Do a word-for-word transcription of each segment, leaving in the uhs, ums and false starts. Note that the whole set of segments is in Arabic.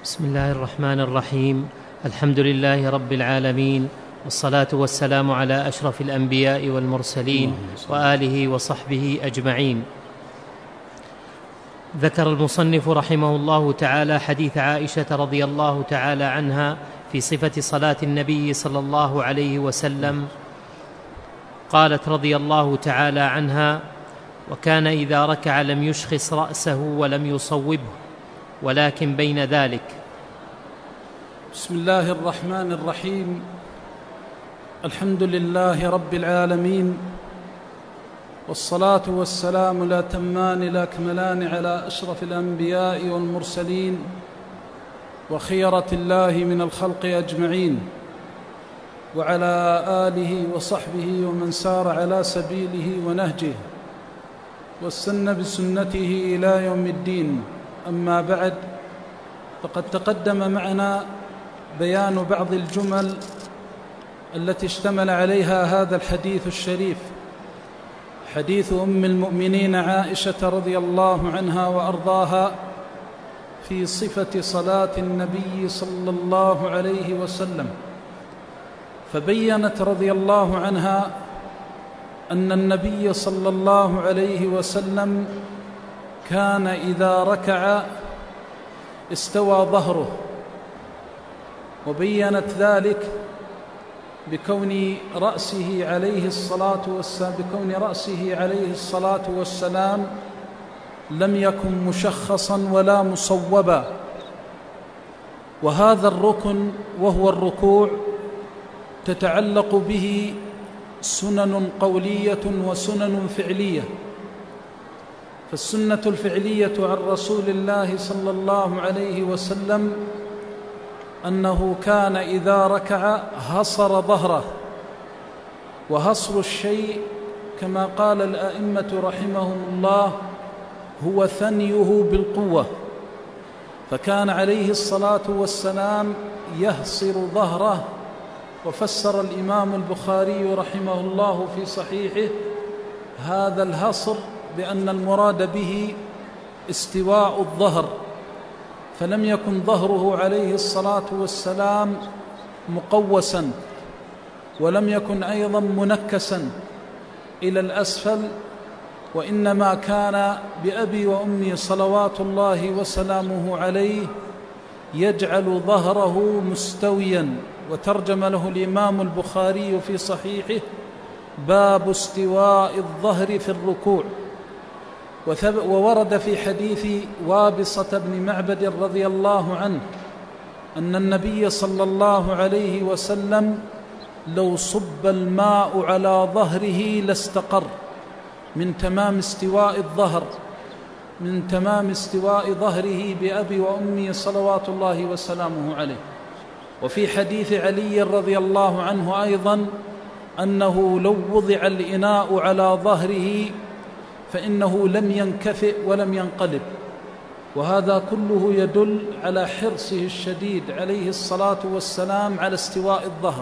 بسم الله الرحمن الرحيم. الحمد لله رب العالمين، والصلاة والسلام على أشرف الأنبياء والمرسلين وآله وصحبه أجمعين. ذكر المصنف رحمه الله تعالى حديث عائشة رضي الله تعالى عنها في صفة صلاة النبي صلى الله عليه وسلم. قالت رضي الله تعالى عنها: وكان إذا ركع لم يشخص رأسه ولم يصوبه، ولكن بين ذلك. بسم الله الرحمن الرحيم. الحمد لله رب العالمين، والصلاة والسلام الأتمان الأكملان على أشرف الأنبياء والمرسلين وخيرة الله من الخلق أجمعين، وعلى آله وصحبه ومن سار على سبيله ونهجه واستنى بسنته إلى يوم الدين. أما بعد، فقد تقدم معنا بيان بعض الجمل التي اشتمل عليها هذا الحديث الشريف، حديث أم المؤمنين عائشة رضي الله عنها وأرضاها في صفة صلاة النبي صلى الله عليه وسلم. فبينت رضي الله عنها أن النبي صلى الله عليه وسلم كان إذا ركع استوى ظهره، وبينت ذلك بكون رأسه عليه الصلاة والسلام بكون رأسه عليه الصلاة والسلام لم يكن مشخصا ولا مصوبا. وهذا الركن وهو الركوع تتعلق به سنن قولية وسنن فعلية. فالسنة الفعلية عن رسول الله صلى الله عليه وسلم أنه كان إذا ركع هصر ظهره، وهصر الشيء كما قال الأئمة رحمهم الله هو ثنيه بالقوة، فكان عليه الصلاة والسلام يهصر ظهره. وفسر الإمام البخاري رحمه الله في صحيحه هذا الهصر بأن المراد به استواء الظهر، فلم يكن ظهره عليه الصلاة والسلام مقوسا، ولم يكن أيضا منكسا إلى الأسفل، وإنما كان بأبي وأمي صلوات الله وسلامه عليه يجعل ظهره مستويا. وترجم له الإمام البخاري في صحيحه باب استواء الظهر في الركوع. وورد في حديث وابصة بن معبد رضي الله عنه أن النبي صلى الله عليه وسلم لو صب الماء على ظهره لاستقر، من تمام استواء الظهر من تمام استواء ظهره بأبي وأمي صلوات الله وسلامه عليه. وفي حديث علي رضي الله عنه أيضا أنه لو وضع الإناء على ظهره فإنه لم ينكفئ ولم ينقلب. وهذا كله يدل على حرصه الشديد عليه الصلاة والسلام على استواء الظهر.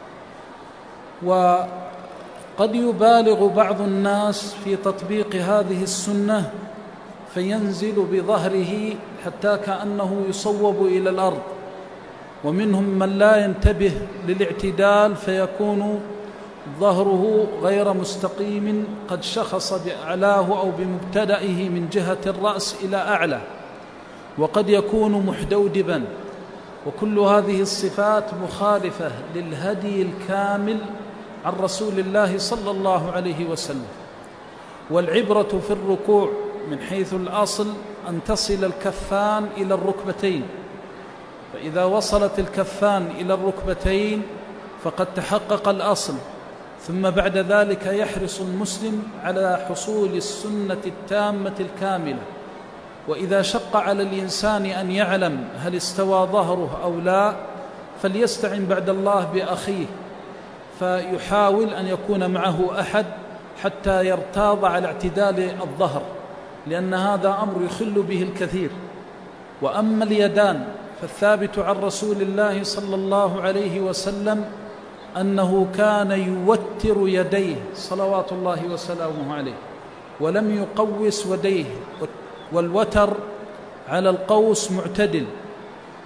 وقد يبالغ بعض الناس في تطبيق هذه السنة فينزل بظهره حتى كأنه يصوب إلى الأرض، ومنهم من لا ينتبه للاعتدال فيكون ظهره غير مستقيم، قد شخص بأعلاه أو بمبتدئه من جهة الرأس إلى أعلى، وقد يكون محدودبا. وكل هذه الصفات مخالفة للهدي الكامل عن رسول الله صلى الله عليه وسلم. والعبرة في الركوع من حيث الأصل أن تصل الكفان إلى الركبتين، فإذا وصلت الكفان إلى الركبتين فقد تحقق الأصل. ثم بعد ذلك يحرص المسلم على حصول السنة التامة الكاملة. وإذا شق على الإنسان أن يعلم هل استوى ظهره أو لا فليستعن بعد الله بأخيه، فيحاول أن يكون معه أحد حتى يرتاض على اعتدال الظهر، لأن هذا أمر يخل به الكثير. وأما اليدان فالثابت عن رسول الله صلى الله عليه وسلم أنه كان يوتر يديه صلوات الله وسلامه عليه، ولم يقوس يديه. والوتر على القوس معتدل،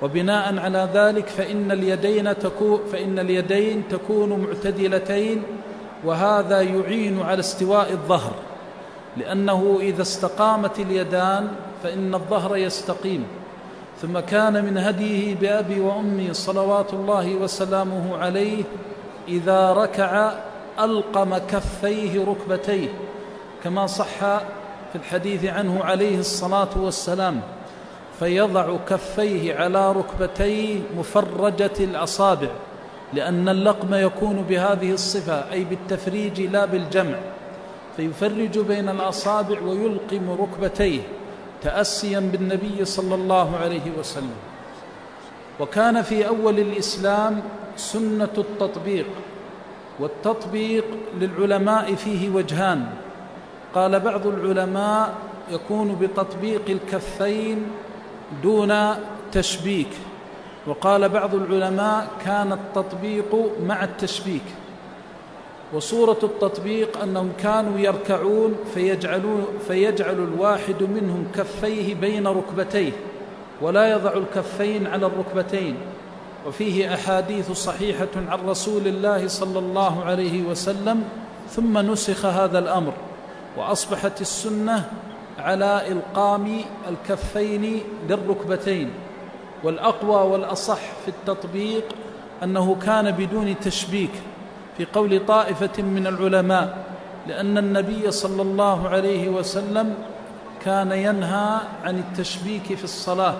وبناء على ذلك فإن اليدين تكون, فإن اليدين تكون معتدلتين، وهذا يعين على استواء الظهر، لأنه إذا استقامت اليدان فإن الظهر يستقيم. ثم كان من هديه بأبي وأمي صلوات الله وسلامه عليه إذا ركع ألقم كفيه ركبتيه، كما صح في الحديث عنه عليه الصلاة والسلام، فيضع كفيه على ركبتيه مفرجة الأصابع، لأن اللقم يكون بهذه الصفة أي بالتفريج لا بالجمع، فيفرج بين الأصابع ويلقم ركبتيه تأسيا بالنبي صلى الله عليه وسلم. وكان في أول الإسلام سنة التطبيق، والتطبيق للعلماء فيه وجهان. قال بعض العلماء يكون بتطبيق الكفين دون تشبيك، وقال بعض العلماء كان التطبيق مع التشبيك. وصورة التطبيق أنهم كانوا يركعون فيجعلون فيجعل الواحد منهم كفيه بين ركبتيه ولا يضع الكفين على الركبتين، وفيه أحاديث صحيحة عن رسول الله صلى الله عليه وسلم، ثم نسخ هذا الأمر وأصبحت السنة على إلقام الكفين للركبتين. والأقوى والأصح في التطبيق أنه كان بدون تشبيك في قول طائفة من العلماء، لأن النبي صلى الله عليه وسلم كان ينهى عن التشبيك في الصلاة.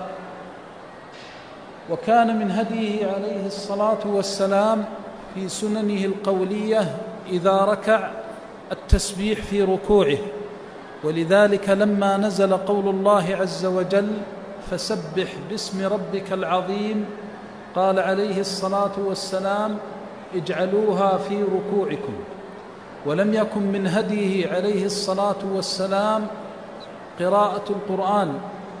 وكان من هديه عليه الصلاة والسلام في سننه القولية إذا ركع التسبيح في ركوعه، ولذلك لما نزل قول الله عز وجل فسبح باسم ربك العظيم قال عليه الصلاة والسلام اجعلوها في ركوعكم. ولم يكن من هديه عليه الصلاة والسلام قراءة القرآن،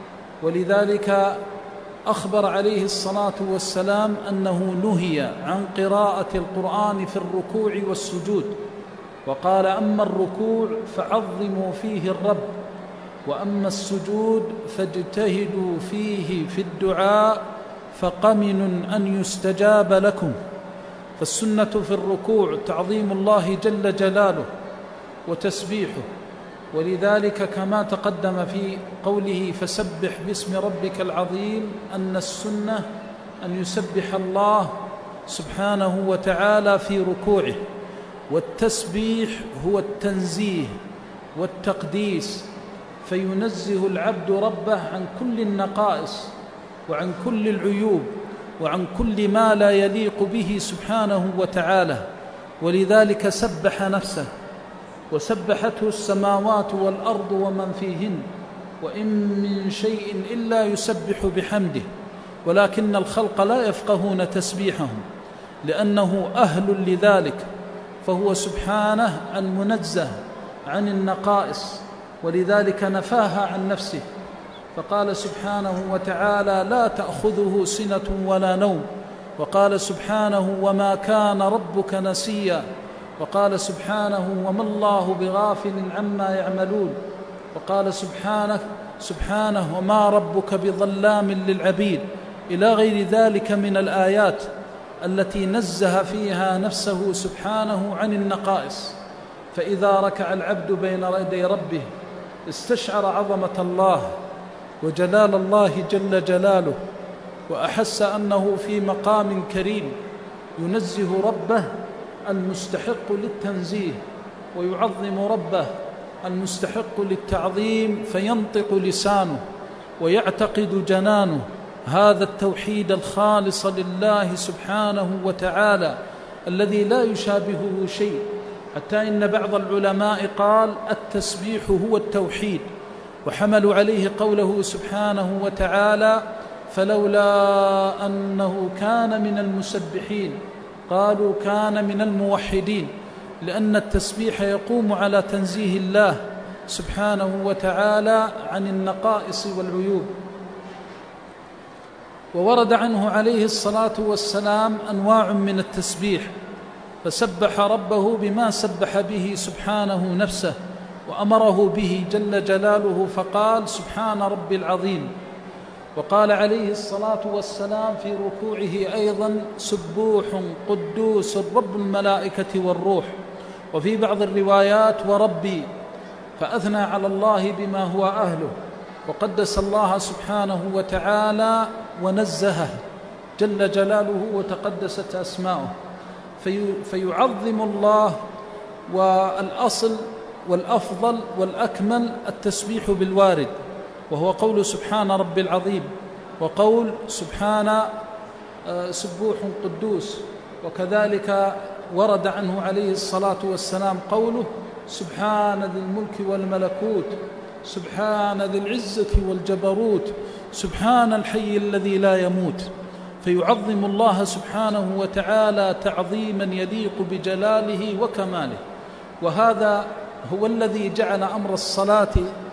ولذلك أخبر عليه الصلاة والسلام أنه نهي عن قراءة القرآن في الركوع والسجود، وقال أما الركوع فعظموا فيه الرب، وأما السجود فاجتهدوا فيه في الدعاء فقمن أن يستجاب لكم. فالسنة في الركوع تعظيم الله جل جلاله وتسبيحه، ولذلك كما تقدم في قوله فسبح باسم ربك العظيم أن السنة أن يسبح الله سبحانه وتعالى في ركوعه. والتسبيح هو التنزيه والتقديس، فينزه العبد ربه عن كل النقائص وعن كل العيوب وعن كل ما لا يليق به سبحانه وتعالى. ولذلك سبح نفسه وسبحته السماوات والأرض ومن فيهن، وإن من شيء إلا يسبح بحمده، ولكن الخلق لا يفقهون تسبيحهم لأنه أهل لذلك، فهو سبحانه المنزه عن النقائص، ولذلك نفاها عن نفسه، فقال سبحانه وتعالى لا تأخذه سنة ولا نوم، وقال سبحانه وما كان ربك نسيا، وقال سبحانه وما الله بغافل عما يعملون، وقال سبحانه سبحانه وما ربك بظلام للعبيد، إلى غير ذلك من الآيات التي نزه فيها نفسه سبحانه عن النقائص. فإذا ركع العبد بين يدي ربه استشعر عظمة الله وجلال الله جل جلاله، وأحس أنه في مقام كريم ينزه ربه المستحق للتنزيه ويعظم ربه المستحق للتعظيم، فينطق لسانه ويعتقد جنانه هذا التوحيد الخالص لله سبحانه وتعالى الذي لا يشابهه شيء، حتى إن بعض العلماء قال التسبيح هو التوحيد، وحملوا عليه قوله سبحانه وتعالى فلولا أنه كان من المسبحين قالوا كان من الموحدين، لأن التسبيح يقوم على تنزيه الله سبحانه وتعالى عن النقائص والعيوب. وورد عنه عليه الصلاة والسلام أنواع من التسبيح، فسبح ربه بما سبح به سبحانه نفسه وأمره به جل جلاله، فقال سبحان ربي العظيم. وقال عليه الصلاة والسلام في ركوعه أيضا: سبوح قدوس رب الملائكة والروح. وفي بعض الروايات: وربي، فأثنى على الله بما هو أهله، وقدس الله سبحانه وتعالى ونزهه جل جلاله وتقدست أسماؤه. في فيعظم الله. والأصل والأفضل والأكمل التسبيح بالوارد، وهو قول سبحان ربي العظيم، وقول سبحان سبوح قدوس. وكذلك ورد عنه عليه الصلاة والسلام قوله: سبحان ذي الملك والملكوت، سبحان ذي العزة والجبروت، سبحان الحي الذي لا يموت. فيعظم الله سبحانه وتعالى تعظيما يليق بجلاله وكماله. وهذا هو الذي جعل أمر الصلاة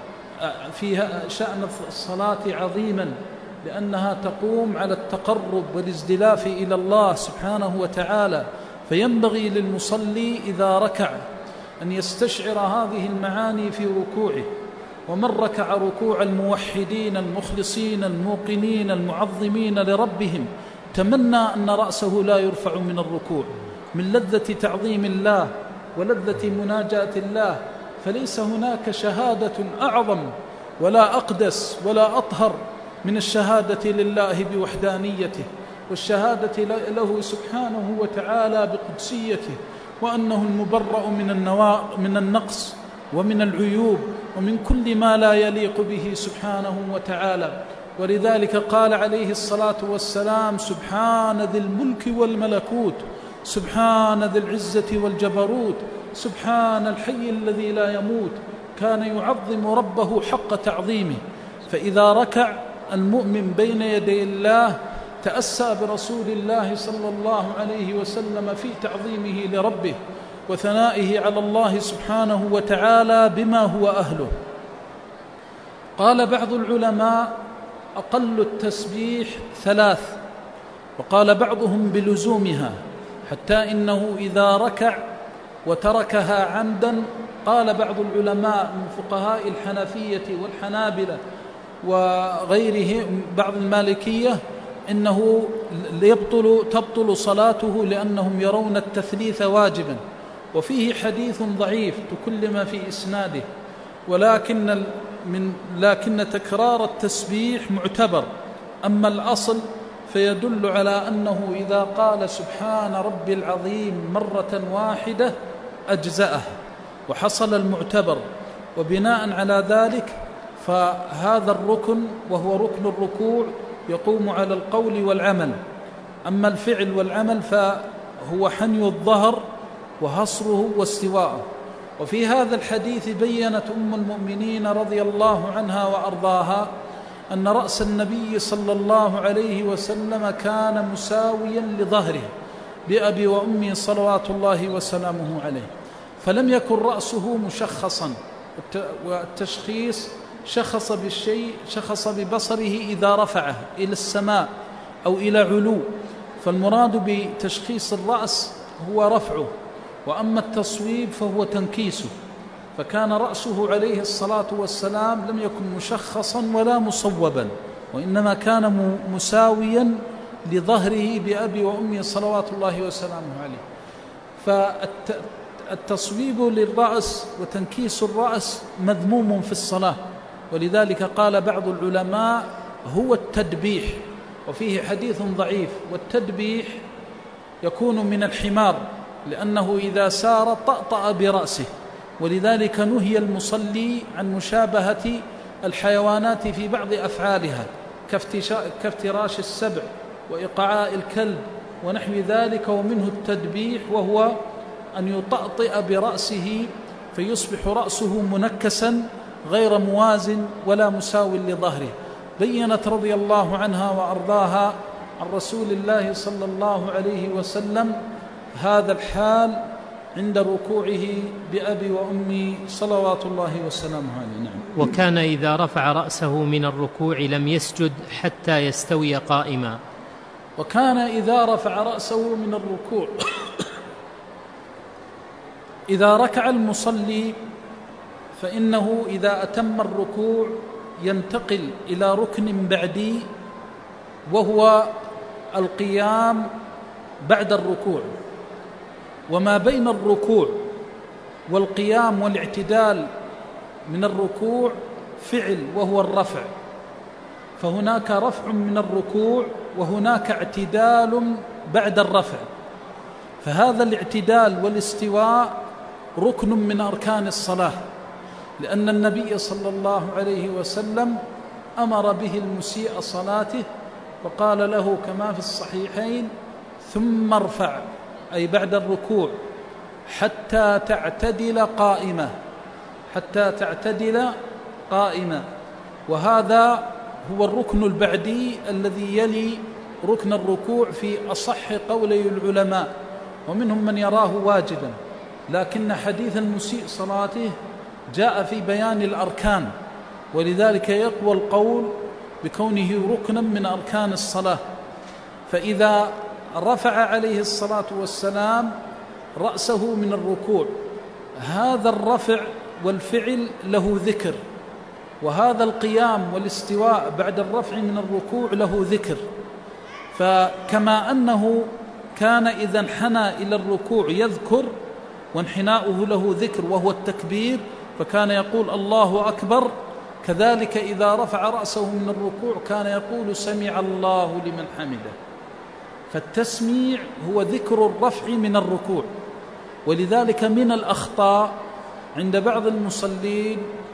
فيها شأن الصلاة عظيما، لأنها تقوم على التقرب والازدلاف إلى الله سبحانه وتعالى. فينبغي للمصلي إذا ركع أن يستشعر هذه المعاني في ركوعه. ومن ركع ركوع الموحدين المخلصين الموقنين المعظمين لربهم تمنى أن رأسه لا يرفع من الركوع، من لذة تعظيم الله ولذة مناجاة الله. فليس هناك شهادة أعظم ولا أقدس ولا أطهر من الشهادة لله بوحدانيته، والشهادة له سبحانه وتعالى بقدسيته، وأنه المبرأ من النواء من النقص ومن العيوب ومن كل ما لا يليق به سبحانه وتعالى. ولذلك قال عليه الصلاة والسلام: سبحان ذي الملك والملكوت، سبحان ذي العزة والجبروت، سبحان الحي الذي لا يموت. كان يعظم ربه حق تعظيمه. فإذا ركع المؤمن بين يدي الله تأسى برسول الله صلى الله عليه وسلم في تعظيمه لربه وثنائه على الله سبحانه وتعالى بما هو أهله. قال بعض العلماء: أقل التسبيح ثلاث، وقال بعضهم بلزومها، حتى إنه إذا ركع وتركها عمدا، قال بعض العلماء من فقهاء الحنفية والحنابلة وغيرهم بعض المالكية إنه يبطل تبطل صلاته، لأنهم يرون التثليث واجبا. وفيه حديث ضعيف تكلم في إسناده، ولكن من لكن تكرار التسبيح معتبر. أما الأصل فيدل على أنه إذا قال سبحان ربي العظيم مرة واحدة أجزأه وحصل المعتبر. وبناء على ذلك فهذا الركن وهو ركن الركوع يقوم على القول والعمل. أما الفعل والعمل فهو حني الظهر وهصره واستواءه. وفي هذا الحديث بيّنت أم المؤمنين رضي الله عنها وأرضاها أن رأس النبي صلى الله عليه وسلم كان مساويا لظهره بأبي وأمي صلوات الله وسلامه عليه، فلم يكن رأسه مشخصا. والتشخيص شخص بالشيء شخص ببصره إذا رفعه إلى السماء أو إلى علو، فالمراد بتشخيص الرأس هو رفعه، وأما التصويب فهو تنكيسه. فكان رأسه عليه الصلاة والسلام لم يكن مشخصا ولا مصوبا، وإنما كان مساويا لظهره بأبي وأمي صلوات الله وسلامه عليه. فالتصويب للرأس وتنكيس الرأس مذموم في الصلاة، ولذلك قال بعض العلماء هو التدبيح. وفيه حديث ضعيف: والتدبيح يكون من الحمار، لأنه إذا سار طأطأ برأسه، ولذلك نهي المصلي عن مشابهة الحيوانات في بعض أفعالها كافتراش السبع وإقعاء الكلب ونحو ذلك. ومنه التدبيح، وهو أن يطأطئ برأسه فيصبح رأسه منكسا غير موازن ولا مساو لظهره. بيّنت رضي الله عنها وأرضاها عن رسول الله صلى الله عليه وسلم هذا الحال عند ركوعه بأبي وأمي صلوات الله وسلامه عليه. نعم. وكان إذا رفع رأسه من الركوع لم يسجد حتى يستوي قائما. وكان إذا رفع رأسه من الركوع إذا ركع المصلي فإنه إذا أتم الركوع ينتقل إلى ركن بعدي، وهو القيام بعد الركوع. وما بين الركوع والقيام والاعتدال من الركوع فعل، وهو الرفع، فهناك رفع من الركوع وهناك اعتدال بعد الرفع. فهذا الاعتدال والاستواء ركن من أركان الصلاة، لأن النبي صلى الله عليه وسلم أمر به المسيء صلاته وقال له كما في الصحيحين: ثم ارفع، أي بعد الركوع، حتى تعتدل قائمة، حتى تعتدل قائمة. وهذا هو الركن البعدي الذي يلي ركن الركوع في أصح قولي العلماء، ومنهم من يراه واجبا، لكن حديث المسيء صلاته جاء في بيان الأركان، ولذلك يقوى القول بكونه ركنا من أركان الصلاة. فإذا رفع عليه الصلاة والسلام رأسه من الركوع، هذا الرفع والفعل له ذكر، وهذا القيام والاستواء بعد الرفع من الركوع له ذكر. فكما أنه كان إذا انحنى إلى الركوع يذكر، وانحناؤه له ذكر وهو التكبير، فكان يقول الله أكبر، كذلك إذا رفع رأسه من الركوع كان يقول سمع الله لمن حمده. فالتسميع هو ذكر الرفع من الركوع. ولذلك من الأخطاء عند بعض المصلين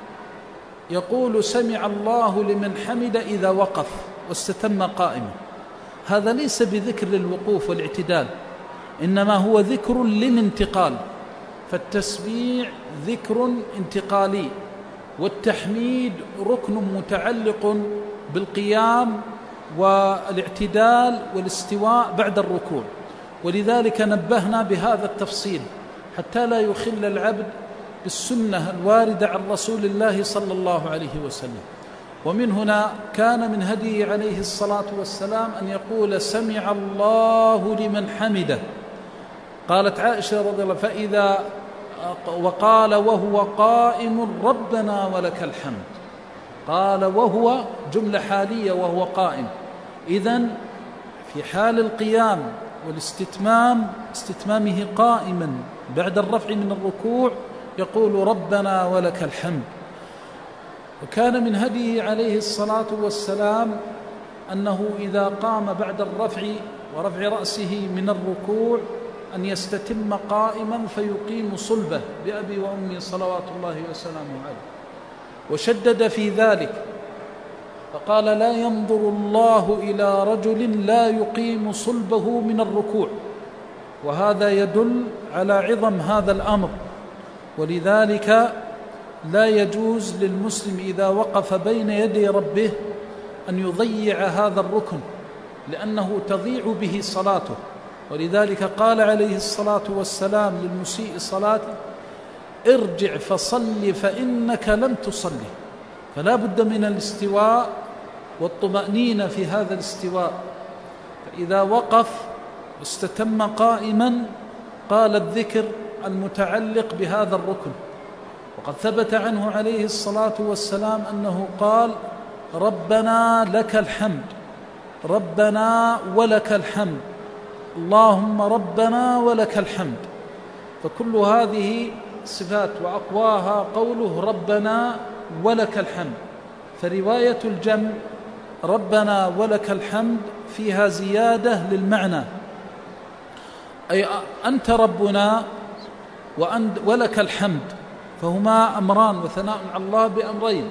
يقول سمع الله لمن حمد إذا وقف واستتم قائما، هذا ليس بذكر للوقوف والاعتدال، إنما هو ذكر للانتقال. فالتسميع ذكر انتقالي، والتحميد ركن متعلق بالقيام والاعتدال والاستواء بعد الركوع. ولذلك نبهنا بهذا التفصيل حتى لا يخل العبد بالسنة الواردة عن رسول الله صلى الله عليه وسلم. ومن هنا كان من هديه عليه الصلاة والسلام أن يقول سمع الله لمن حمده. قالت عائشة رضي الله فإذا وقال وهو قائم ربنا ولك الحمد، قال وهو جملة حالية وهو قائم. إذن في حال القيام والاستتمام، استتمامه قائما بعد الرفع من الركوع، يقول ربنا ولك الحمد. وكان من هديه عليه الصلاة والسلام أنه إذا قام بعد الرفع ورفع رأسه من الركوع أن يستتم قائما فيقيم صلبه بأبي وأمي صلوات الله وسلامه عليه، وشدد في ذلك فقال لا ينظر الله إلى رجل لا يقيم صلبه من الركوع، وهذا يدل على عظم هذا الأمر. ولذلك لا يجوز للمسلم إذا وقف بين يدي ربه أن يضيع هذا الركن، لأنه تضيع به صلاته. ولذلك قال عليه الصلاة والسلام للمسيء صلاته ارجع فصل فإنك لم تصلي. فلا بد من الاستواء والطمأنينة في هذا الاستواء. فإذا وقف واستتم قائما قال الذكر المتعلق بهذا الركن. وقد ثبت عنه عليه الصلاة والسلام أنه قال ربنا لك الحمد، ربنا ولك الحمد، اللهم ربنا ولك الحمد. فكل هذه صفات وأقواها قوله ربنا ولك الحمد. فرواية الجمع ربنا ولك الحمد فيها زيادة للمعنى، أي أنت ربنا وأنت ولك الحمد، فهما أمران وثناء على الله بأمرين.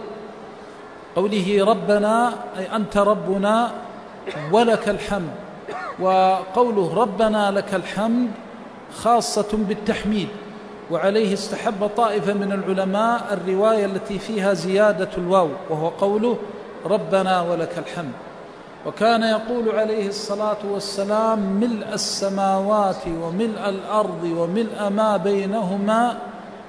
قوله ربنا أي أنت ربنا ولك الحمد، وقوله ربنا لك الحمد خاصة بالتحميد. وعليه استحب طائفة من العلماء الرواية التي فيها زيادة الواو، وهو قوله ربنا ولك الحمد. وكان يقول عليه الصلاة والسلام ملء السماوات وملء الأرض وملء ما بينهما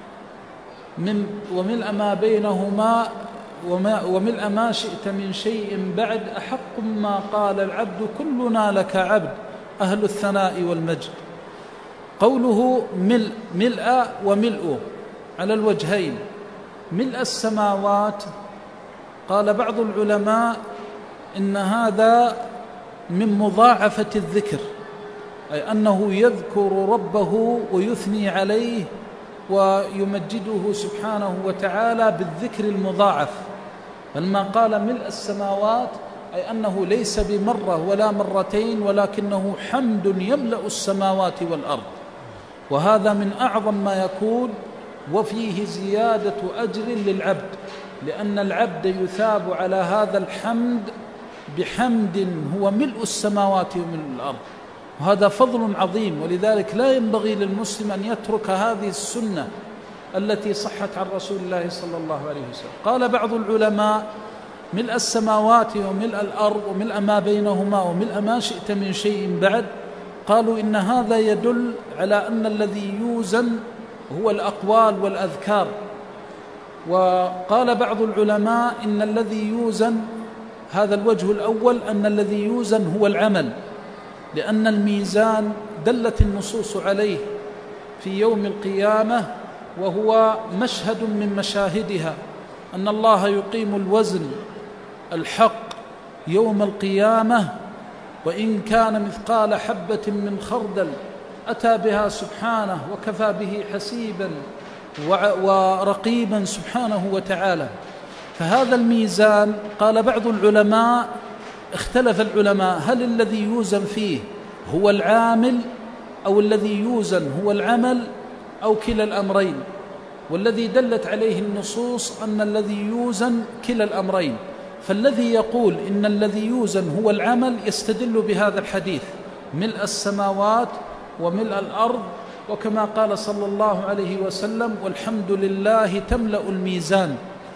من وملء ما بينهما وما وملء ما شئت من شيء بعد أحق ما قال العبد كلنا لك عبد أهل الثناء والمجد. قوله ملء ملء وملء على الوجهين. ملء السماوات قال بعض العلماء إن هذا من مضاعفة الذكر، أي أنه يذكر ربه ويثني عليه ويمجده سبحانه وتعالى بالذكر المضاعف. فلما قال ملء السماوات أي أنه ليس بمرة ولا مرتين، ولكنه حمد يملأ السماوات والأرض، وهذا من أعظم ما يكون، وفيه زيادة أجر للعبد، لأن العبد يثاب على هذا الحمد بحمد هو ملء السماوات وملء الأرض، وهذا فضل عظيم. ولذلك لا ينبغي للمسلم أن يترك هذه السنة التي صحت عن رسول الله صلى الله عليه وسلم. قال بعض العلماء ملء السماوات وملء الأرض وملء ما بينهما وملء ما شئت من شيء بعد، قالوا إن هذا يدل على أن الذي يوزن هو الأقوال والأذكار. وقال بعض العلماء إن الذي يوزن، هذا الوجه الأول، أن الذي يوزن هو العمل، لأن الميزان دلت النصوص عليه في يوم القيامة، وهو مشهد من مشاهدها، أن الله يقيم الوزن الحق يوم القيامة، وإن كان مثقال حبة من خردل أتى بها سبحانه وكفى به حسيبا ورقيبا سبحانه وتعالى. فهذا الميزان، قال بعض العلماء، اختلف العلماء هل الذي يوزن فيه هو العامل أو الذي يوزن هو العمل أو كلا الأمرين، والذي دلت عليه النصوص أن الذي يوزن كلا الأمرين. فالذي يقول إن الذي يوزن هو العمل يستدل بهذا الحديث ملء السماوات وملء الأرض، وكما قال صلى الله عليه وسلم والحمد لله تملأ الميزان،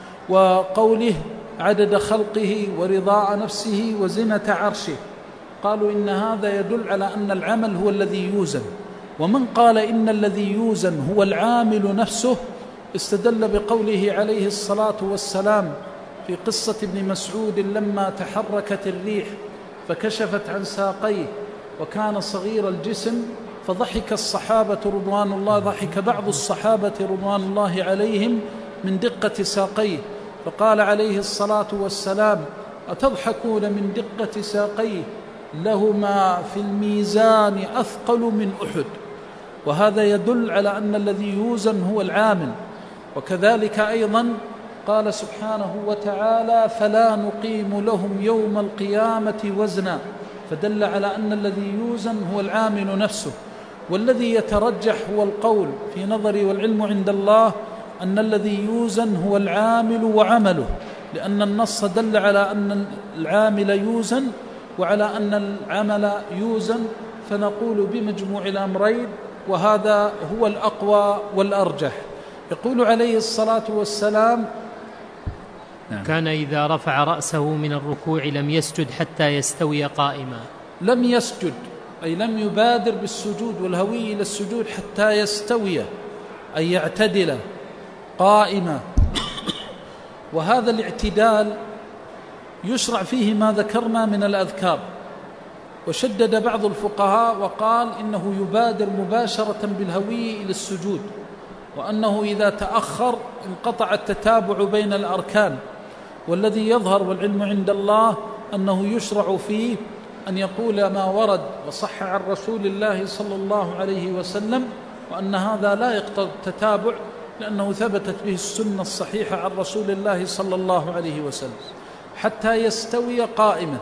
وقوله عدد خلقه ورضاء نفسه وزنة عرشه. قالوا إن هذا يدل على أن العمل هو الذي يوزن. ومن قال إن الذي يوزن هو العامل نفسه استدل بقوله عليه الصلاة والسلام في قصة ابن مسعود لما تحركت الريح فكشفت عن ساقيه وكان صغير الجسم، فضحك الصحابة رضوان الله ضحك بعض الصحابة رضوان الله عليهم من دقة ساقيه، فقال عليه الصلاة والسلام أتضحكون من دقة ساقيه لهما في الميزان أثقل من أحد. وهذا يدل على أن الذي يوزن هو العامل. وكذلك أيضا قال سبحانه وتعالى فلا نقيم لهم يوم القيامة وزنا، فدل على أن الذي يوزن هو العامل نفسه. والذي يترجح هو القول في نظري والعلم عند الله أن الذي يوزن هو العامل وعمله، لأن النص دل على أن العامل يوزن وعلى أن العمل يوزن، فنقول بمجموع الأمرين، وهذا هو الأقوى والأرجح. يقول عليه الصلاة والسلام نعم. كان إذا رفع رأسه من الركوع لم يسجد حتى يستوي قائما. لم يسجد أي لم يبادر بالسجود والهوي إلى السجود حتى يستوي أي يعتدل قائما. وهذا الاعتدال يشرع فيه ما ذكرنا من الأذكار. وشدد بعض الفقهاء وقال إنه يبادر مباشرة بالهوي إلى السجود، وأنه إذا تأخر انقطع التتابع بين الأركان. والذي يظهر والعلم عند الله أنه يشرع فيه أن يقول ما ورد وصح عن رسول الله صلى الله عليه وسلم، وأن هذا لا يقتضي التتابع لأنه ثبتت به السنة الصحيحة عن رسول الله صلى الله عليه وسلم، حتى يستوي قائما.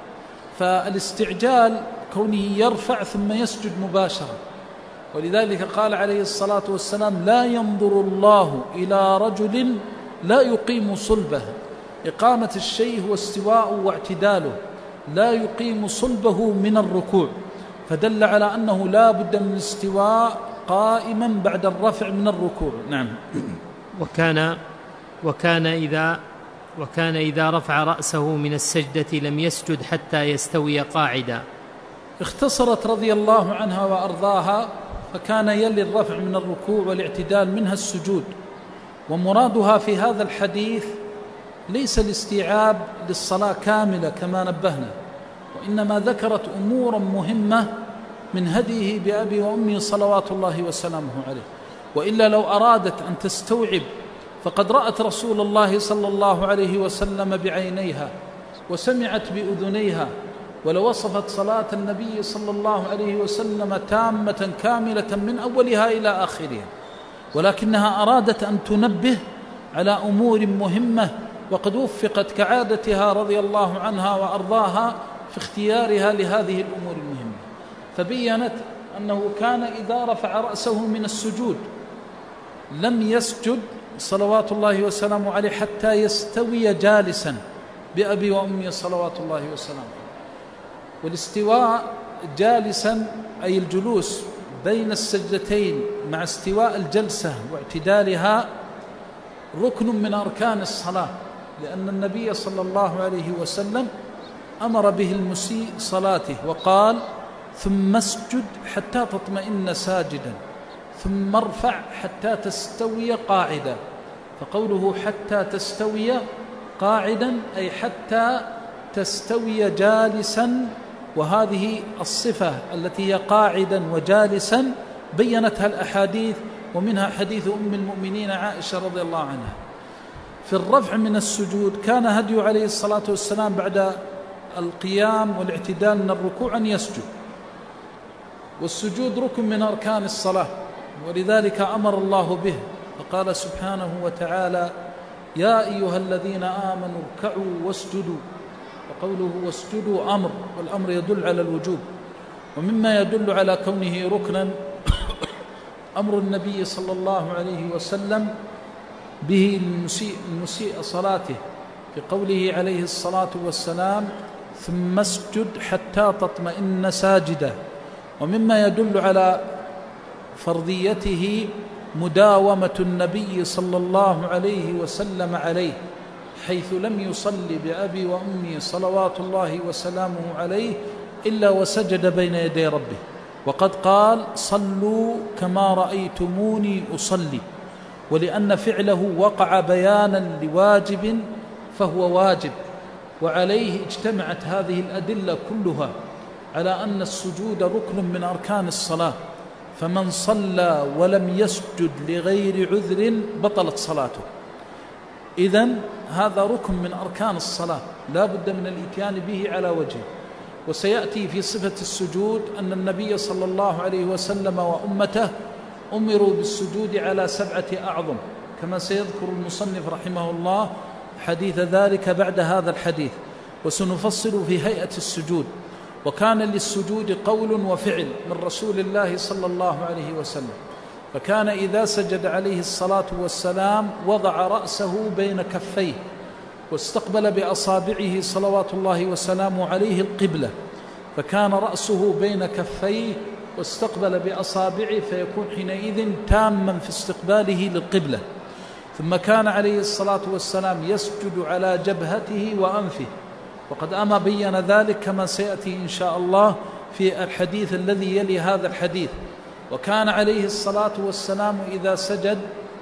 فالاستعجال كونه يرفع ثم يسجد مباشرة. ولذلك قال عليه الصلاة والسلام لا ينظر الله إلى رجل لا يقيم صلبه. إقامة الشيء هو استواء واعتداله، لا يقيم صلبه من الركوع، فدل على أنه لا بد من استواء قائما بعد الرفع من الركوع. نعم. وكان وكان إذا وكان إذا رفع رأسه من السجدة لم يسجد حتى يستوي قاعدا. اختصرت رضي الله عنها وأرضاها، فكان يلي الرفع من الركوع والاعتدال منها السجود. ومرادها في هذا الحديث ليس الاستيعاب للصلاة كاملة كما نبهنا، وإنما ذكرت أمورا مهمة من هديه بأبي وأمي صلوات الله وسلامه عليه. وإلا لو أرادت أن تستوعب فقد رأت رسول الله صلى الله عليه وسلم بعينيها وسمعت بأذنيها، ولوصفت صلاة النبي صلى الله عليه وسلم تامة كاملة من أولها إلى آخرها، ولكنها أرادت أن تنبه على أمور مهمة، وقد وفقت كعادتها رضي الله عنها وأرضاها في اختيارها لهذه الأمور المهمة. فبينت أنه كان إذا رفع رأسه من السجود لم يسجد صلوات الله وسلامه عليه حتى يستوي جالسا بأبي وأمي صلوات الله وسلامه. والاستواء جالسا أي الجلوس بين السجدتين مع استواء الجلسة واعتدالها ركن من أركان الصلاة، لأن النبي صلى الله عليه وسلم أمر به المسيء صلاته وقال: ثم اسجد حتى تطمئن ساجدا ثم ارفع حتى تستوي قاعدا. فقوله حتى تستوي قاعدا أي حتى تستوي جالسا، وهذه الصفة التي هي قاعدا وجالسا بينتها الأحاديث، ومنها حديث أم المؤمنين عائشة رضي الله عنها. في الرفع من السجود كان هدي عليه الصلاة والسلام بعد القيام والاعتدال من الركوع أن يسجد، والسجود ركن من أركان الصلاة، ولذلك أمر الله به، فقال سبحانه وتعالى: يا أيها الذين آمنوا اركعوا واسجدوا. وقوله واسجدوا أمر، والأمر يدل على الوجوب. ومما يدل على كونه ركنا أمر النبي صلى الله عليه وسلم به المسيء, المسيء صلاته في قوله عليه الصلاة والسلام: ثم اسجد حتى تطمئن ساجدا. ومما يدل على فرضيته مداومة النبي صلى الله عليه وسلم عليه، حيث لم يصلي بأبي وأمي صلوات الله وسلامه عليه إلا وسجد بين يدي ربه، وقد قال: صلوا كما رأيتموني أصلي. ولأن فعله وقع بيانا لواجب فهو واجب، وعليه اجتمعت هذه الأدلة كلها على أن السجود ركن من أركان الصلاة، فمن صلى ولم يسجد لغير عذر بطلت صلاته. إذن هذا ركن من أركان الصلاة لا بد من الإتيان به على وجهه. وسيأتي في صفة السجود أن النبي صلى الله عليه وسلم وأمته أمروا بالسجود على سبعة أعظم، كما سيذكر المصنف رحمه الله حديث ذلك بعد هذا الحديث، وسنفصل في هيئة السجود. وكان للسجود قول وفعل من رسول الله صلى الله عليه وسلم، فكان إذا سجد عليه الصلاة والسلام وضع رأسه بين كفيه واستقبل بأصابعه صلوات الله وسلامه عليه القبلة، فكان رأسه بين كفيه واستقبل بأصابعه، فيكون حينئذ تاما في استقباله للقبلة. ثم كان عليه الصلاة والسلام يسجد على جبهته وأنفه، وقد أما بين ذلك كما سيأتي إن شاء الله في الحديث الذي يلي هذا الحديث. وكان عليه الصلاة والسلام إذا سجد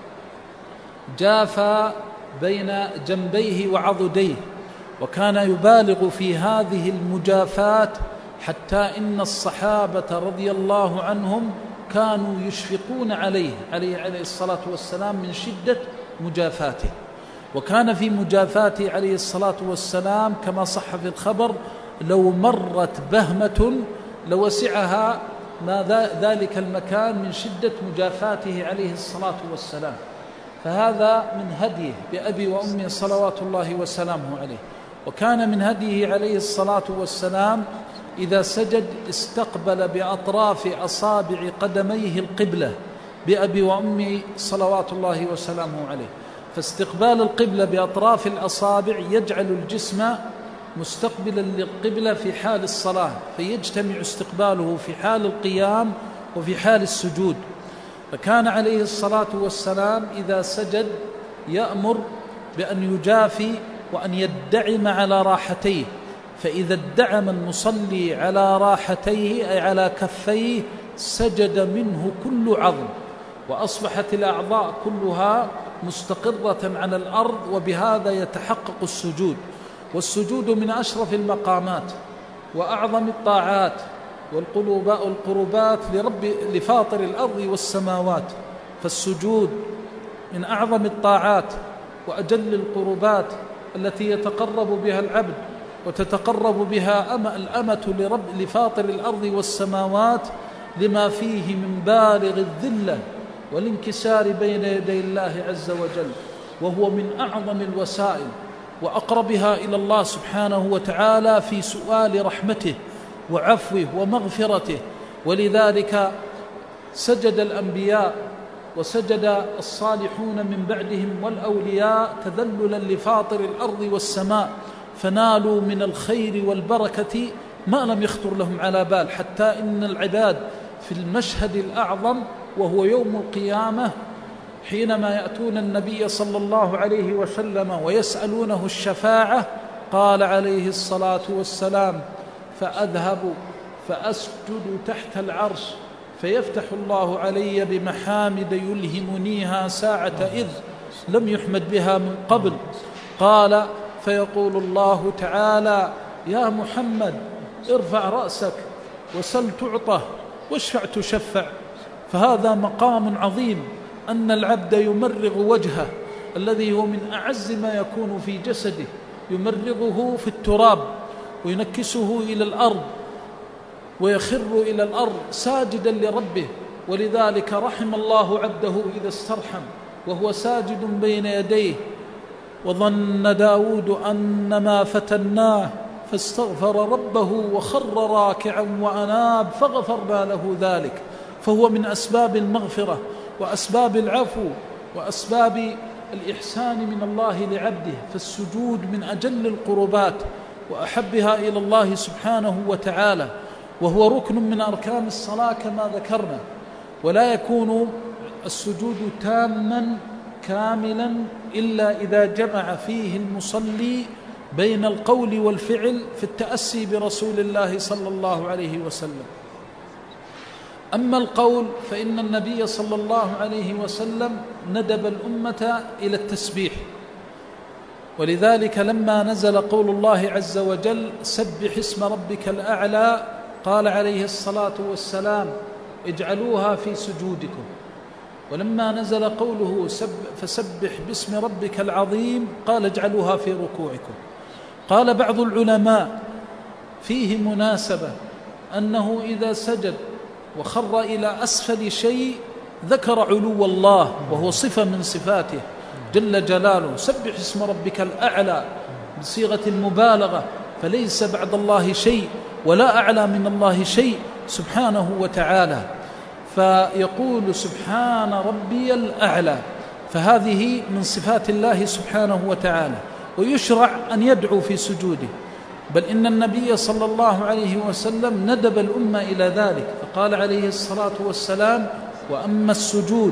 جافى بين جنبيه وعضديه، وكان يبالغ في هذه المجافات حتى إن الصحابة رضي الله عنهم كانوا يشفقون عليه عليه عليه الصلاة والسلام من شدة مجافاته. وكان في مجافاته عليه الصلاة والسلام كما صح في الخبر: لو مرت بهمة لوسعها ما ذلك المكان من شدة مجافاته عليه الصلاة والسلام. فهذا من هديه بأبي وأمي صلوات الله وسلامه عليه. وكان من هديه عليه الصلاة والسلام إذا سجد استقبل بأطراف أصابع قدميه القبلة بأبي وأمي صلوات الله وسلامه عليه. فاستقبال القبلة بأطراف الأصابع يجعل الجسم مستقبلا للقبلة في حال الصلاة، فيجتمع استقباله في حال القيام وفي حال السجود. فكان عليه الصلاة والسلام إذا سجد يأمر بأن يجافي وأن يدعم على راحتيه، فإذا ادعم المصلي على راحتيه أي على كفيه سجد منه كل عظم، وأصبحت الأعضاء كلها مستقرة على الأرض، وبهذا يتحقق السجود. والسجود من أشرف المقامات وأعظم الطاعات والقربات لرب لفاطر الأرض والسماوات. فالسجود من أعظم الطاعات وأجل القربات التي يتقرب بها العبد وتتقرب بها الأمة لرب لفاطر الأرض والسماوات، لما فيه من بالغ الذلة والانكسار بين يدي الله عز وجل، وهو من أعظم الوسائل وأقربها إلى الله سبحانه وتعالى في سؤال رحمته وعفوه ومغفرته. ولذلك سجد الأنبياء وسجد الصالحون من بعدهم والأولياء تذللا لفاطر الأرض والسماء، فنالوا من الخير والبركة ما لم يخطر لهم على بال، حتى إن العباد في المشهد الأعظم وهو يوم القيامة حينما يأتون النبي صلى الله عليه وسلم ويسألونه الشفاعة، قال عليه الصلاة والسلام: فأذهب فأسجد تحت العرش فيفتح الله علي بمحامد يلهمنيها ساعة إذ لم يحمد بها من قبل. قال: فيقول الله تعالى: يا محمد ارفع رأسك وسل تعطى واشفع تشفع. فهذا مقام عظيم، أن العبد يمرغ وجهه الذي هو من أعز ما يكون في جسده، يمرغه في التراب وينكسه إلى الأرض ويخر إلى الأرض ساجدا لربه. ولذلك رحم الله عبده إذا استرحم وهو ساجد بين يديه: وظن داود أنما فتناه فاستغفر ربه وخر راكعا وأناب فغفرنا له ذلك. فهو من أسباب المغفرة وأسباب العفو وأسباب الإحسان من الله لعبده. فالسجود من أجل القربات وأحبها إلى الله سبحانه وتعالى، وهو ركن من أركان الصلاة كما ذكرنا. ولا يكون السجود تاما كاملا إلا إذا جمع فيه المصلي بين القول والفعل في التأسي برسول الله صلى الله عليه وسلم. أما القول فإن النبي صلى الله عليه وسلم ندب الأمة إلى التسبيح، ولذلك لما نزل قول الله عز وجل: سبح اسم ربك الأعلى، قال عليه الصلاة والسلام: اجعلوها في سجودكم. ولما نزل قوله فسبح باسم ربك العظيم، قال: اجعلوها في ركوعكم. قال بعض العلماء: فيه مناسبة أنه إذا سجد وخر إلى أسفل شيء ذكر علو الله وهو صفة من صفاته جل جلاله. سبح اسم ربك الأعلى بصيغة المبالغة، فليس بعد الله شيء ولا أعلى من الله شيء سبحانه وتعالى. فيقول: سبحان ربي الأعلى، فهذه من صفات الله سبحانه وتعالى. ويشرع أن يدعو في سجوده، بل إن النبي صلى الله عليه وسلم ندب الأمة إلى ذلك، فقال عليه الصلاة والسلام: وأما السجود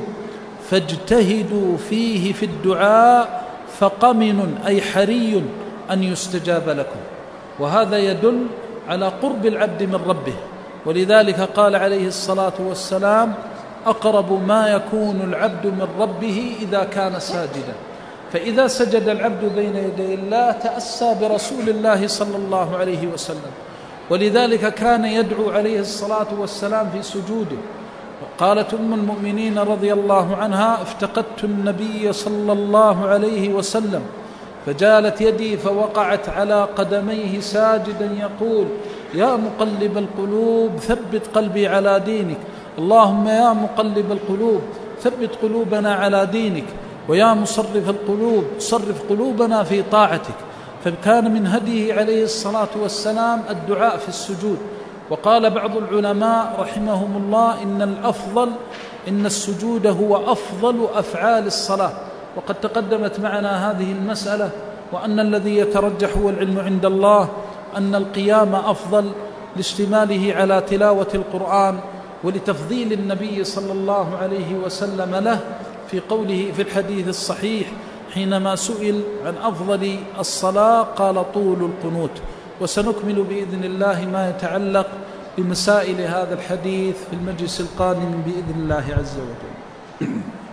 فاجتهدوا فيه في الدعاء فقمن أي حري أن يستجاب لكم. وهذا يدل على قرب العبد من ربه. ولذلك قال عليه الصلاة والسلام: أقرب ما يكون العبد من ربه إذا كان ساجدا. فإذا سجد العبد بين يدي الله تأسى برسول الله صلى الله عليه وسلم. ولذلك كان يدعو عليه الصلاة والسلام في سجوده. قالت أم المؤمنين رضي الله عنها: افتقدت النبي صلى الله عليه وسلم فجالت يدي فوقعت على قدميه ساجدا يقول: يا مقلب القلوب ثبت قلبي على دينك، اللهم يا مقلب القلوب ثبت قلوبنا على دينك، ويا مصرف القلوب صرف قلوبنا في طاعتك. فكان من هديه عليه الصلاة والسلام الدعاء في السجود. وقال بعض العلماء رحمهم الله: إن الأفضل إن السجود هو أفضل أفعال الصلاة. وقد تقدمت معنا هذه المسألة، وأن الذي يترجح هو العلم عند الله أن القيام أفضل لاشتماله على تلاوة القرآن ولتفضيل النبي صلى الله عليه وسلم له في قوله في الحديث الصحيح حينما سئل عن أفضل الصلاة قال: طول القنوت. وسنكمل بإذن الله ما يتعلق بمسائل هذا الحديث في المجلس القادم بإذن الله عز وجل.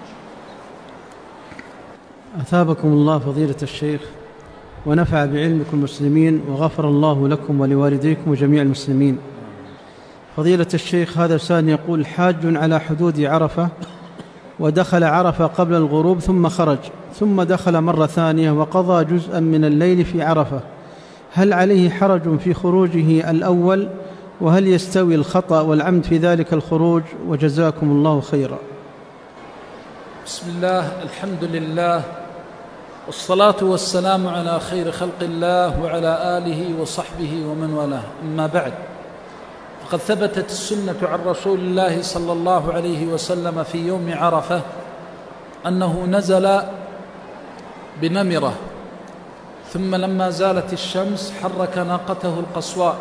أثابكم الله فضيلة الشيخ ونفع بعلمكم المسلمين، وغفر الله لكم ولوالديكم وجميع المسلمين. فضيلة الشيخ، هذا سائل يقول: حاج على حدود عرفة ودخل عرفة قبل الغروب ثم خرج، ثم دخل مرة ثانية وقضى جزءا من الليل في عرفة، هل عليه حرج في خروجه الأول؟ وهل يستوي الخطأ والعمد في ذلك الخروج؟ وجزاكم الله خيرا. بسم الله، الحمد لله، والصلاة والسلام على خير خلق الله وعلى آله وصحبه ومن والاه، أما بعد، فقد ثبتت السنة عن رسول الله صلى الله عليه وسلم في يوم عرفة أنه نزل بنمرة، ثم لما زالت الشمس حرك ناقته القصواء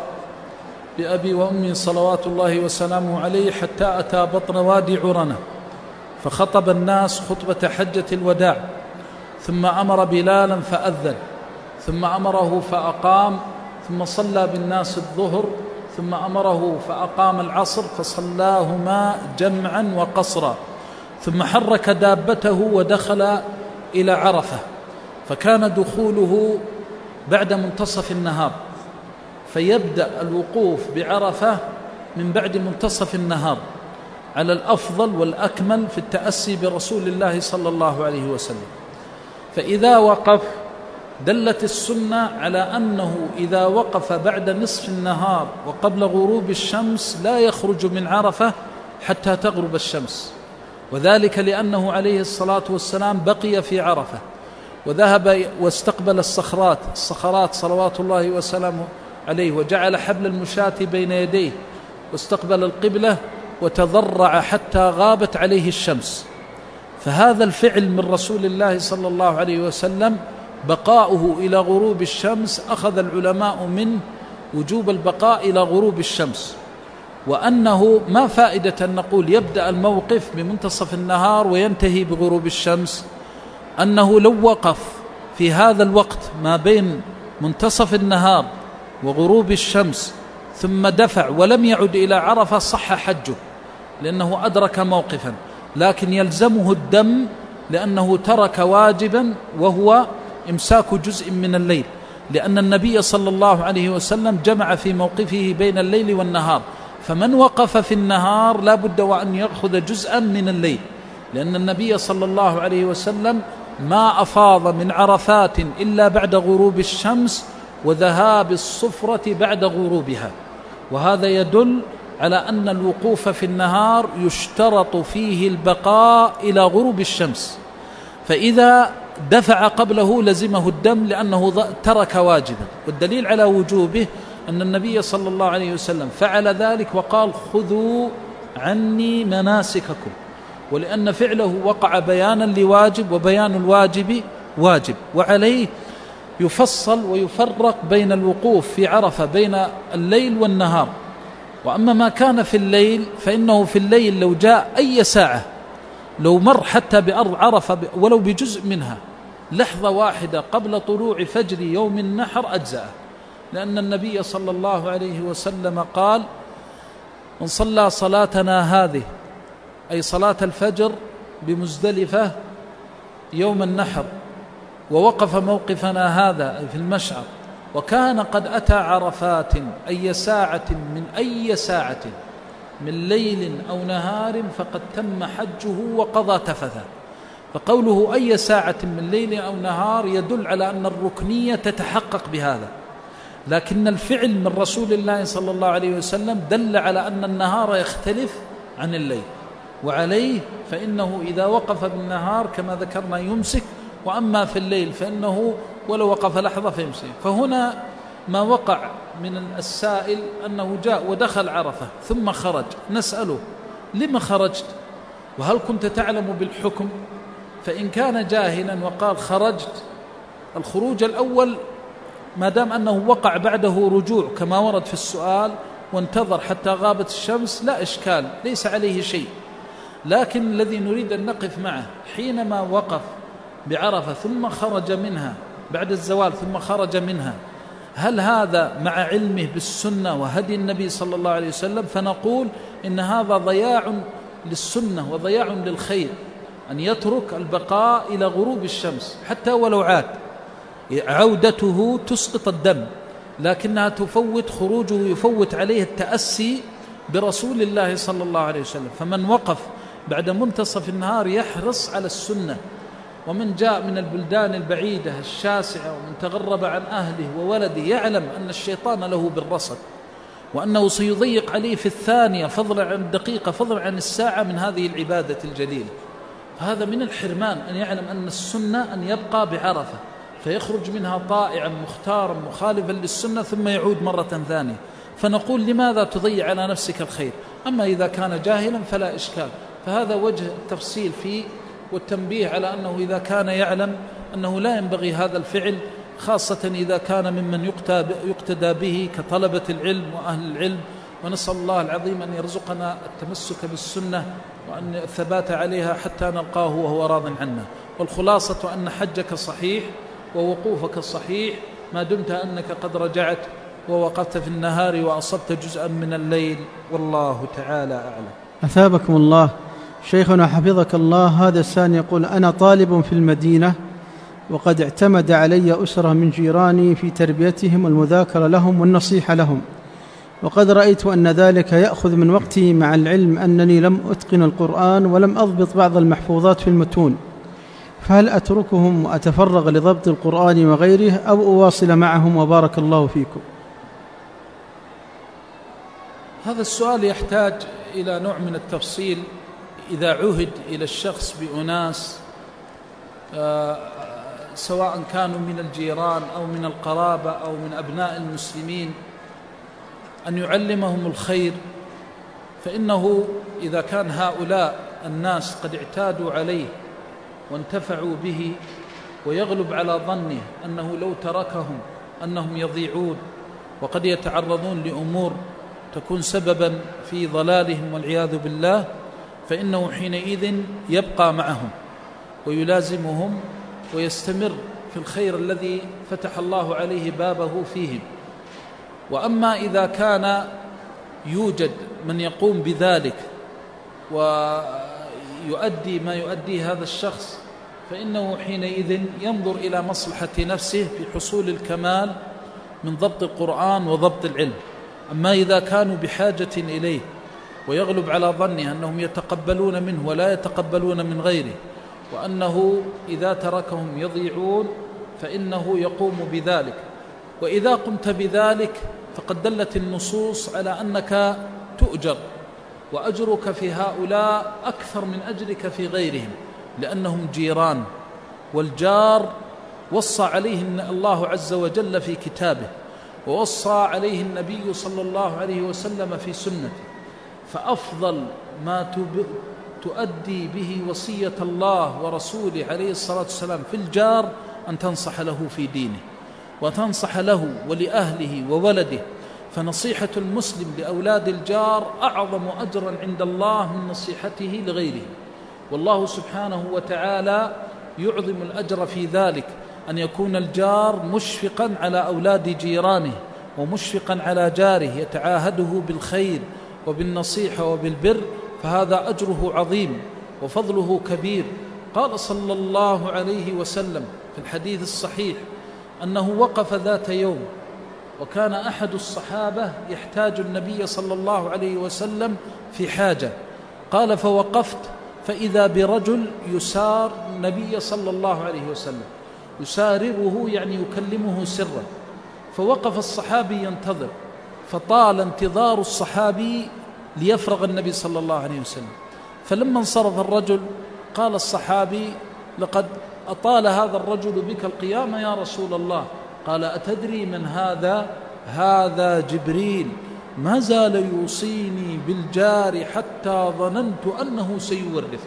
بأبي وأمي صلوات الله وسلامه عليه حتى أتى بطن وادي عرنة، فخطب الناس خطبة حجة الوداع، ثم أمر بلالا فأذن، ثم أمره فأقام، ثم صلى بالناس الظهر، ثم أمره فأقام العصر، فصلاهما جمعا وقصرا، ثم حرك دابته ودخل إلى عرفة، فكان دخوله بعد منتصف النهار، فيبدأ الوقوف بعرفة من بعد منتصف النهار على الأفضل والأكمل في التأسي برسول الله صلى الله عليه وسلم. فإذا وقف دلت السنة على أنه إذا وقف بعد نصف النهار وقبل غروب الشمس لا يخرج من عرفة حتى تغرب الشمس، وذلك لأنه عليه الصلاة والسلام بقي في عرفة وذهب واستقبل الصخرات الصخرات صلوات الله وسلامه عليه، وجعل حبل المشاة بين يديه واستقبل القبلة وتضرع حتى غابت عليه الشمس. فهذا الفعل من رسول الله صلى الله عليه وسلم بقاؤه إلى غروب الشمس أخذ العلماء من وجوب البقاء إلى غروب الشمس، وأنه ما فائدة أن نقول يبدأ الموقف بمنتصف النهار وينتهي بغروب الشمس، أنه لو وقف في هذا الوقت ما بين منتصف النهار وغروب الشمس ثم دفع ولم يعد إلى عرفة صح حجه لأنه أدرك موقفا، لكن يلزمه الدم لأنه ترك واجبا وهو إمساك جزء من الليل، لأن النبي صلى الله عليه وسلم جمع في موقفه بين الليل والنهار، فمن وقف في النهار لا بد وأن يأخذ جزءا من الليل، لأن النبي صلى الله عليه وسلم ما أفاض من عرفات إلا بعد غروب الشمس وذهاب الصفرة بعد غروبها، وهذا يدل على أن الوقوف في النهار يشترط فيه البقاء إلى غروب الشمس، فإذا دفع قبله لزمه الدم لأنه ترك واجبا، والدليل على وجوبه أن النبي صلى الله عليه وسلم فعل ذلك وقال خذوا عني مناسككم، ولأن فعله وقع بيانا لواجب، وبيان الواجب واجب، وعليه يفصل ويفرق بين الوقوف في عرفة بين الليل والنهار. وأما ما كان في الليل فإنه في الليل لو جاء أي ساعة، لو مر حتى بأرض عرفة ولو بجزء منها لحظة واحدة قبل طلوع فجر يوم النحر أجزأه، لأن النبي صلى الله عليه وسلم قال من صلى صلاتنا هذه أي صلاة الفجر بمزدلفة يوم النحر ووقف موقفنا هذا أي في المشعر وكان قد أتى عرفات أي ساعة من أي ساعة من ليل أو نهار فقد تم حجه وقضى تفثا. فقوله أي ساعة من ليل أو نهار يدل على أن الركنية تتحقق بهذا، لكن الفعل من رسول الله صلى الله عليه وسلم دل على أن النهار يختلف عن الليل، وعليه فإنه إذا وقف بالنهار كما ذكرنا يمسك، وأما في الليل فإنه ولو وقف لحظة فيمسك. فهنا ما وقع من السائل أنه جاء ودخل عرفة ثم خرج، نسأله لما خرجت وهل كنت تعلم بالحكم؟ فإن كان جاهلا وقال خرجت، الخروج الأول ما دام أنه وقع بعده رجوع كما ورد في السؤال وانتظر حتى غابت الشمس لا إشكال، ليس عليه شيء، لكن الذي نريد أن نقف معه حينما وقف بعرفة ثم خرج منها بعد الزوال ثم خرج منها، هل هذا مع علمه بالسنة وهدي النبي صلى الله عليه وسلم؟ فنقول إن هذا ضياع للسنة وضياع للخير، أن يترك البقاء إلى غروب الشمس حتى ولو عاد، عودته تسقط الدم، لكنها تفوت خروجه، يفوت عليه التأسي برسول الله صلى الله عليه وسلم. فمن وقف بعد منتصف النهار يحرص على السنة. ومن جاء من البلدان البعيدة الشاسعة ومن تغرب عن أهله وولده يعلم أن الشيطان له بالرصد، وأنه سيضيق عليه في الثانية فضلا عن الدقيقة فضلا عن الساعة من هذه العبادة الجليلة. فهذا من الحرمان أن يعلم أن السنة أن يبقى بعرفة فيخرج منها طائعا مختارا مخالفا للسنة ثم يعود مرة ثانية. فنقول لماذا تضيع على نفسك الخير؟ أما إذا كان جاهلا فلا إشكال. فهذا وجه التفصيل فيه والتنبيه على أنه إذا كان يعلم أنه لا ينبغي هذا الفعل، خاصة إذا كان ممن يقتدى به كطلبة العلم وأهل العلم. ونسأل الله العظيم أن يرزقنا التمسك بالسنة وأن الثبات عليها حتى نلقاه وهو راض عنا. والخلاصة أن حجك صحيح ووقوفك صحيح ما دمت أنك قد رجعت ووقفت في النهار وأصبت جزءا من الليل، والله تعالى أعلم. أثابكم الله. شيخنا حفظك الله، هذا الثاني يقول: أنا طالب في المدينة وقد اعتمد علي أسرة من جيراني في تربيتهم والمذاكرة لهم والنصيحة لهم، وقد رأيت أن ذلك يأخذ من وقتي، مع العلم أنني لم أتقن القرآن ولم أضبط بعض المحفوظات في المتون، فهل أتركهم وأتفرغ لضبط القرآن وغيره أو أواصل معهم؟ وبارك الله فيكم. هذا السؤال يحتاج إلى نوع من التفصيل. إذا عهد إلى الشخص بأناس سواء كانوا من الجيران أو من القرابة أو من أبناء المسلمين أن يعلمهم الخير، فإنه إذا كان هؤلاء الناس قد اعتادوا عليه وانتفعوا به ويغلب على ظنه أنه لو تركهم أنهم يضيعون وقد يتعرضون لأمور تكون سببا في ضلالهم والعياذ بالله، فإنه حينئذ يبقى معهم ويلازمهم ويستمر في الخير الذي فتح الله عليه بابه فيهم. وأما إذا كان يوجد من يقوم بذلك ويؤدي ما يؤديه هذا الشخص، فإنه حينئذ ينظر إلى مصلحة نفسه في حصول الكمال من ضبط القرآن وضبط العلم. أما إذا كانوا بحاجة إليه ويغلب على ظنه أنهم يتقبلون منه ولا يتقبلون من غيره، وأنه إذا تركهم يضيعون، فإنه يقوم بذلك. وإذا قمت بذلك فقد دلت النصوص على أنك تؤجر، وأجرك في هؤلاء أكثر من أجرك في غيرهم، لأنهم جيران، والجار وصى عليه الله عز وجل في كتابه، ووصى عليه النبي صلى الله عليه وسلم في سنته. فأفضل ما تؤدي به وصية الله ورسوله عليه الصلاة والسلام في الجار أن تنصح له في دينه وتنصح له ولأهله وولده. فنصيحة المسلم لأولاد الجار أعظم أجرا عند الله من نصيحته لغيره، والله سبحانه وتعالى يعظم الأجر في ذلك، أن يكون الجار مشفقا على أولاد جيرانه ومشفقا على جاره يتعاهده بالخير وبالنصيحة وبالبر، فهذا أجره عظيم وفضله كبير. قال صلى الله عليه وسلم في الحديث الصحيح أنه وقف ذات يوم وكان أحد الصحابة يحتاج النبي صلى الله عليه وسلم في حاجة، قال: فوقفت فإذا برجل يسار النبي صلى الله عليه وسلم، يسارره يعني يكلمه سرا. فوقف الصحابي ينتظر، فطال انتظار الصحابي ليفرغ النبي صلى الله عليه وسلم. فلما انصرف الرجل قال الصحابي: لقد أطال هذا الرجل بك القيام يا رسول الله. قال: أتدري من هذا؟ هذا جبريل، ما زال يوصيني بالجار حتى ظننت أنه سيورثه.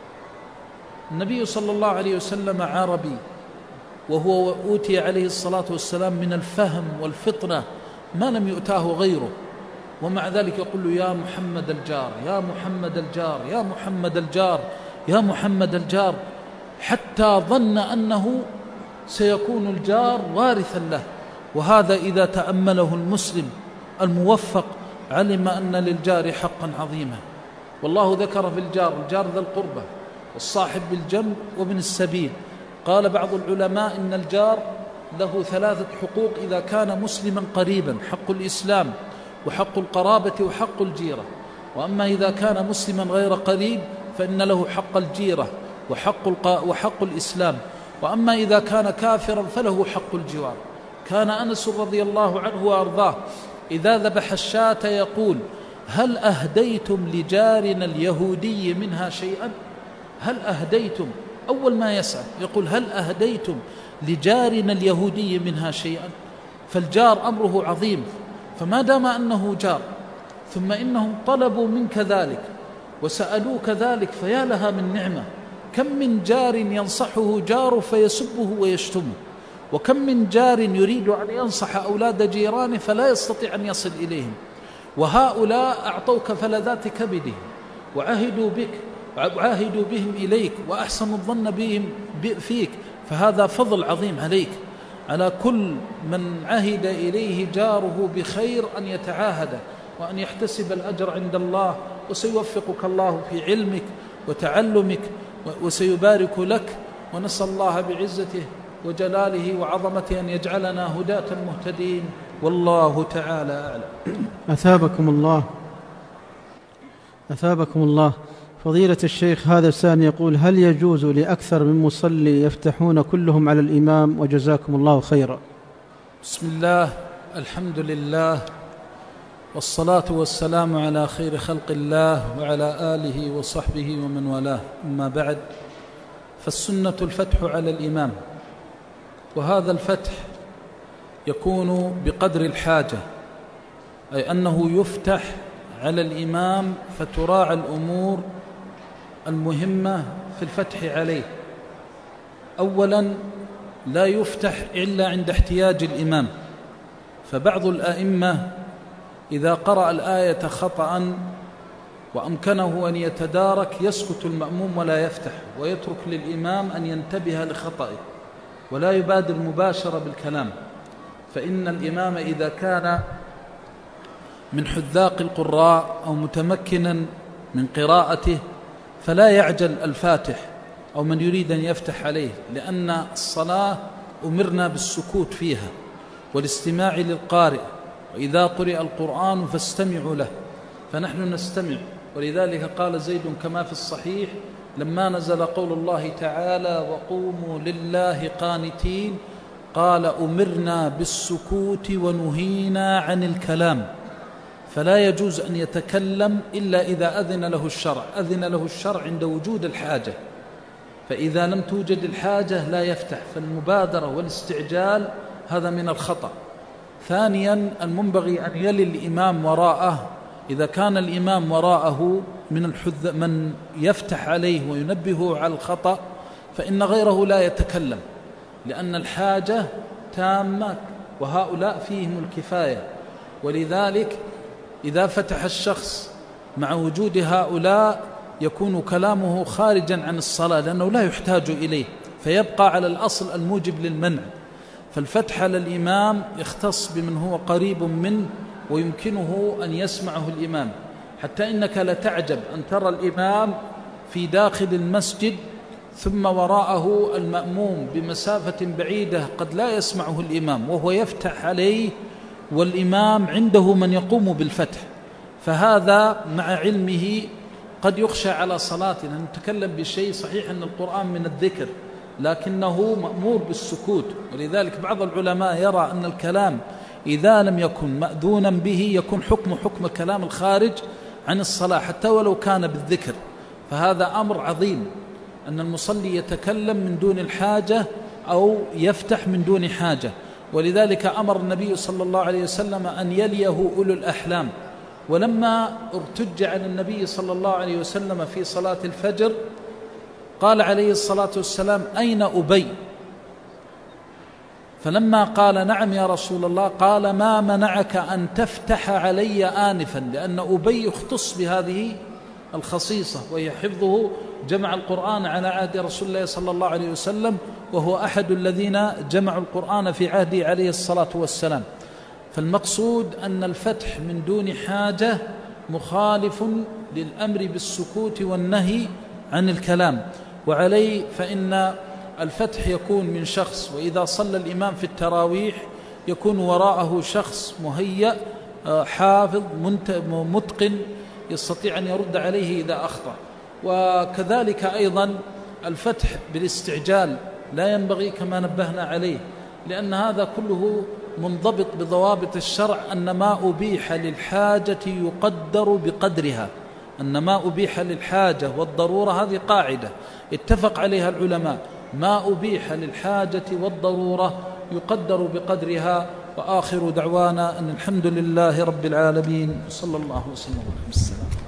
النبي صلى الله عليه وسلم عربي، وهو أوتي عليه الصلاة والسلام من الفهم والفطنة ما لم يؤتاه غيره، ومع ذلك يقول له: يا محمد الجار، يا محمد الجار، يا محمد الجار، يا محمد الجار، حتى ظن أنه سيكون الجار وارثا له. وهذا إذا تأمله المسلم الموفق علم أن للجار حقا عظيما. والله ذكر في الجار الجار ذا القربة والصاحب بالجنب وابن السبيل. قال بعض العلماء إن الجار له ثلاثة حقوق إذا كان مسلما قريبا: حق الإسلام وحق القرابة وحق الجيرة. وأما إذا كان مسلما غير قريب فإن له حق الجيرة وحق, الق... وحق الإسلام. وأما إذا كان كافرا فله حق الجوار. كان أنس رضي الله عنه وأرضاه إذا ذبح الشاة يقول: هل أهديتم لجارنا اليهودي منها شيئا؟ هل أهديتم؟ أول ما يسأل يقول: هل أهديتم لجارنا اليهودي منها شيئا؟ فالجار أمره عظيم، فما دام أنه جار ثم إنهم طلبوا منك ذلك وسألوك ذلك فيا لها من نعمة. كم من جار ينصحه جاره فيسبه ويشتمه، وكم من جار يريد أن ينصح أولاد جيرانه فلا يستطيع أن يصل إليهم، وهؤلاء أعطوك فلذات كبدهم وعهدوا بك وعاهدوا بهم إليك وأحسنوا الظن بهم فيك، فهذا فضل عظيم عليك. على كل من عهد إليه جاره بخير أن يتعاهده وأن يحتسب الأجر عند الله، وسيوفقك الله في علمك وتعلمك وسيبارك لك. ونسأل الله بعزته وجلاله وعظمته أن يجعلنا هداة مهتدين، والله تعالى أعلم. أثابكم الله أثابكم الله فضيلة الشيخ، هذا السائل يقول: هل يجوز لأكثر من مصلي يفتحون كلهم على الإمام؟ وجزاكم الله خيرا. بسم الله، الحمد لله، والصلاة والسلام على خير خلق الله وعلى آله وصحبه ومن والاه، أما بعد، فالسنة الفتح على الإمام، وهذا الفتح يكون بقدر الحاجة، أي أنه يفتح على الإمام فتراعى الأمور المهمة في الفتح عليه. أولا، لا يفتح إلا عند احتياج الإمام، فبعض الأئمة إذا قرأ الآية خطأ وأمكنه أن يتدارك يسكت المأموم ولا يفتح، ويترك للإمام أن ينتبه لخطئه ولا يبادر مباشرة بالكلام. فإن الإمام إذا كان من حذاق القراء أو متمكنا من قراءته فلا يعجل الفاتح أو من يريد أن يفتح عليه، لأن الصلاة أمرنا بالسكوت فيها والاستماع للقارئ، وإذا قرئ القرآن فاستمعوا له، فنحن نستمع. ولذلك قال زيد كما في الصحيح لما نزل قول الله تعالى: وقوموا لله قانتين، قال: أمرنا بالسكوت ونهينا عن الكلام. فلا يجوز أن يتكلم إلا إذا أذن له الشرع، أذن له الشرع عند وجود الحاجة، فإذا لم توجد الحاجة لا يفتح، فالمبادرة والاستعجال هذا من الخطأ. ثانيا، المنبغي أن يلي الإمام وراءه، إذا كان الإمام وراءه من الحذ من يفتح عليه وينبهه على الخطأ فإن غيره لا يتكلم، لأن الحاجة تامة وهؤلاء فيهم الكفاية. ولذلك إذا فتح الشخص مع وجود هؤلاء يكون كلامه خارجا عن الصلاة، لأنه لا يحتاج إليه، فيبقى على الأصل الموجب للمنع. فالفتح على الإمام يختص بمن هو قريب منه ويمكنه أن يسمعه الإمام، حتى إنك لتعجب أن ترى الإمام في داخل المسجد ثم وراءه المأموم بمسافة بعيدة قد لا يسمعه الإمام وهو يفتح عليه، والإمام عنده من يقوم بالفتح، فهذا مع علمه قد يخشى على صلاتنا. نتكلم بشيء صحيح أن القرآن من الذكر لكنه مأمور بالسكوت، ولذلك بعض العلماء يرى أن الكلام إذا لم يكن مأذونا به يكون حكم حكم كلام الخارج عن الصلاة حتى ولو كان بالذكر. فهذا أمر عظيم أن المصلي يتكلم من دون الحاجة أو يفتح من دون حاجة، ولذلك أمر النبي صلى الله عليه وسلم أن يليه أولو الأحلام. ولما ارتج عن النبي صلى الله عليه وسلم في صلاة الفجر قال عليه الصلاة والسلام: أين أبي؟ فلما قال: نعم يا رسول الله، قال: ما منعك أن تفتح علي آنفا؟ لأن أبي يختص بهذه الخصيصة وهي حفظه جمع القرآن على عهد رسول الله صلى الله عليه وسلم، وهو أحد الذين جمعوا القرآن في عهده عليه الصلاة والسلام. فالمقصود أن الفتح من دون حاجة مخالف للأمر بالسكوت والنهي عن الكلام. وعليه فإن الفتح يكون من شخص، وإذا صلى الإمام في التراويح يكون وراءه شخص مهيأ حافظ متقن يستطيع أن يرد عليه إذا أخطأ. وكذلك أيضا الفتح بالاستعجال لا ينبغي كما نبهنا عليه، لأن هذا كله منضبط بضوابط الشرع، أن ما أبيح للحاجة يقدر بقدرها، أن ما أبيح للحاجة والضرورة هذه قاعدة اتفق عليها العلماء، ما أبيح للحاجة والضرورة يقدر بقدرها. وآخر دعوانا أن الحمد لله رب العالمين، صلى الله وسلم على السلام.